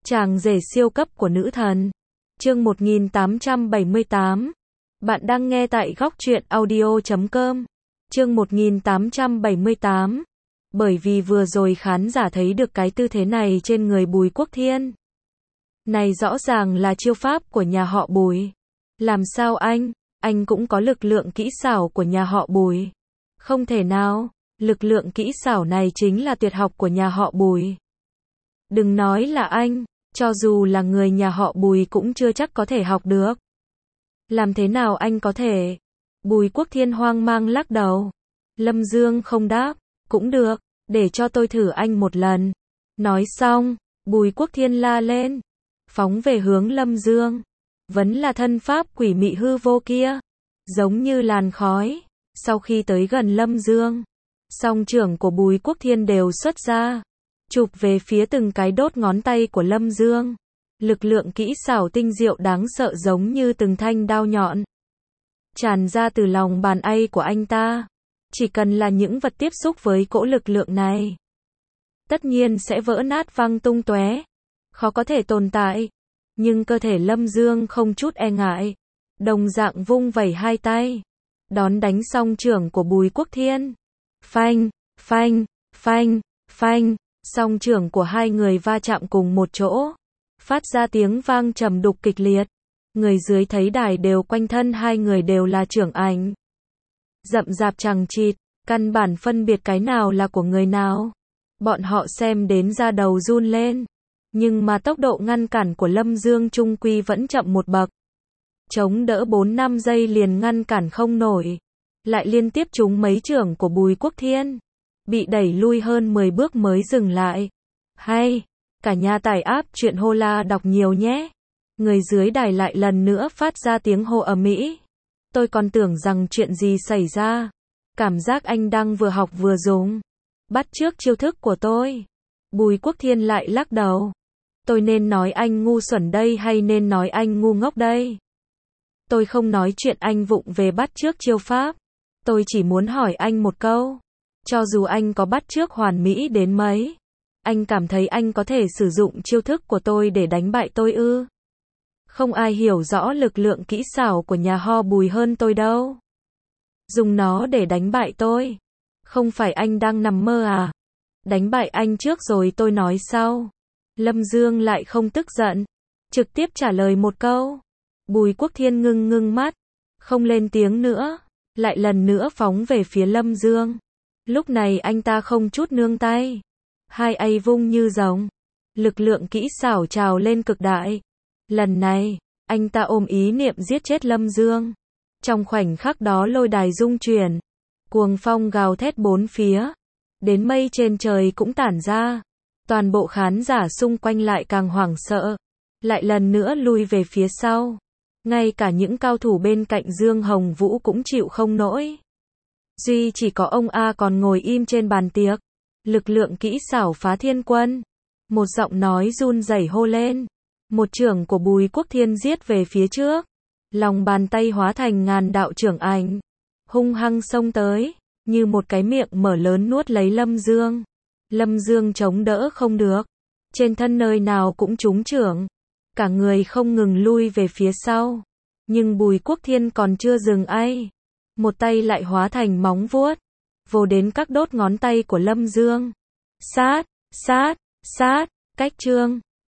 Chàng rể siêu cấp của nữ thần. Chương 1878. Bạn đang nghe tại góc truyện audio.com. Chương 1878. Bởi vì vừa rồi khán giả thấy được cái tư thế này trên người Bùi Quốc Thiên. Này rõ ràng là chiêu pháp của nhà họ Bùi. Làm sao anh cũng có lực lượng kỹ xảo của nhà họ Bùi. Không thể nào, lực lượng kỹ xảo này chính là tuyệt học của nhà họ Bùi. Đừng nói là anh, cho dù là người nhà họ Bùi cũng chưa chắc có thể học được. Làm thế nào anh có thể? Bùi Quốc Thiên hoang mang lắc đầu. Lâm Dương không đáp, cũng được, để cho tôi thử anh một lần. Nói xong, Bùi Quốc Thiên la lên, phóng về hướng Lâm Dương. Vẫn là thân pháp quỷ mị hư vô kia, giống như làn khói. Sau khi tới gần Lâm Dương, song trưởng của Bùi Quốc Thiên đều xuất ra, chụp về phía từng cái đốt ngón tay của Lâm Dương. Lực lượng kỹ xảo tinh diệu đáng sợ giống như từng thanh đao nhọn tràn ra từ lòng bàn tay của anh ta. Chỉ cần là những vật tiếp xúc với cỗ lực lượng này, tất nhiên sẽ vỡ nát văng tung tóe, khó có thể tồn tại. Nhưng cơ thể Lâm Dương không chút e ngại, đồng dạng vung vẩy hai tay, đón đánh song trưởng của Bùi Quốc Thiên. Phanh, phanh, phanh, phanh, song trưởng của hai người va chạm cùng một chỗ, phát ra tiếng vang trầm đục kịch liệt. Người dưới thấy đài đều quanh thân hai người đều là trưởng ảnh rậm rạp chằng chịt, căn bản phân biệt cái nào là của người nào. Bọn họ xem đến da đầu run lên. Nhưng mà tốc độ ngăn cản của Lâm Dương trung quy vẫn chậm một bậc. Chống đỡ 4-5 giây liền ngăn cản không nổi. Lại liên tiếp trúng mấy trưởng của Bùi Quốc Thiên. Bị đẩy lui hơn 10 bước mới dừng lại. Hay, cả nhà tải app chuyện hô la đọc nhiều nhé. Người dưới đài lại lần nữa phát ra tiếng hô ầm ĩ. Tôi còn tưởng rằng chuyện gì xảy ra. Cảm giác anh đang vừa học vừa dùng. Bắt chước chiêu thức của tôi. Bùi Quốc Thiên lại lắc đầu. Tôi nên nói anh ngu xuẩn đây hay nên nói anh ngu ngốc đây? Tôi không nói chuyện anh vụng về bắt chước chiêu pháp. Tôi chỉ muốn hỏi anh một câu. Cho dù anh có bắt chước hoàn mỹ đến mấy, anh cảm thấy anh có thể sử dụng chiêu thức của tôi để đánh bại tôi ư? Không ai hiểu rõ lực lượng kỹ xảo của nhà họ Bùi hơn tôi đâu. Dùng nó để đánh bại tôi. Không phải anh đang nằm mơ à? Đánh bại anh trước rồi tôi nói sau. Lâm Dương lại không tức giận, trực tiếp trả lời một câu. Bùi Quốc Thiên ngưng mắt, không lên tiếng nữa, lại lần nữa phóng về phía Lâm Dương. Lúc này anh ta không chút nương tay, hai tay vung như rồng, lực lượng kỹ xảo trào lên cực đại. Lần này, anh ta ôm ý niệm giết chết Lâm Dương. Trong khoảnh khắc đó lôi đài rung chuyển, cuồng phong gào thét bốn phía, đến mây trên trời cũng tản ra. Toàn bộ khán giả xung quanh lại càng hoảng sợ, lại lần nữa lui về phía sau. Ngay cả những cao thủ bên cạnh Dương Hồng Vũ cũng chịu không nổi. Duy chỉ có ông A còn ngồi im trên bàn tiệc. Lực lượng kỹ xảo phá thiên quân. Một giọng nói run rẩy hô lên. Một trưởng của Bùi Quốc Thiên giết về phía trước. Lòng bàn tay hóa thành ngàn đạo trưởng ảnh, hung hăng xông tới, như một cái miệng mở lớn nuốt lấy Lâm Dương. Lâm Dương chống đỡ không được, trên thân nơi nào cũng trúng trưởng, cả người không ngừng lui về phía sau. Nhưng Bùi Quốc Thiên còn chưa dừng ai, một tay lại hóa thành móng vuốt, vồ đến các đốt ngón tay của Lâm Dương. Sát, sát, sát, cách chương.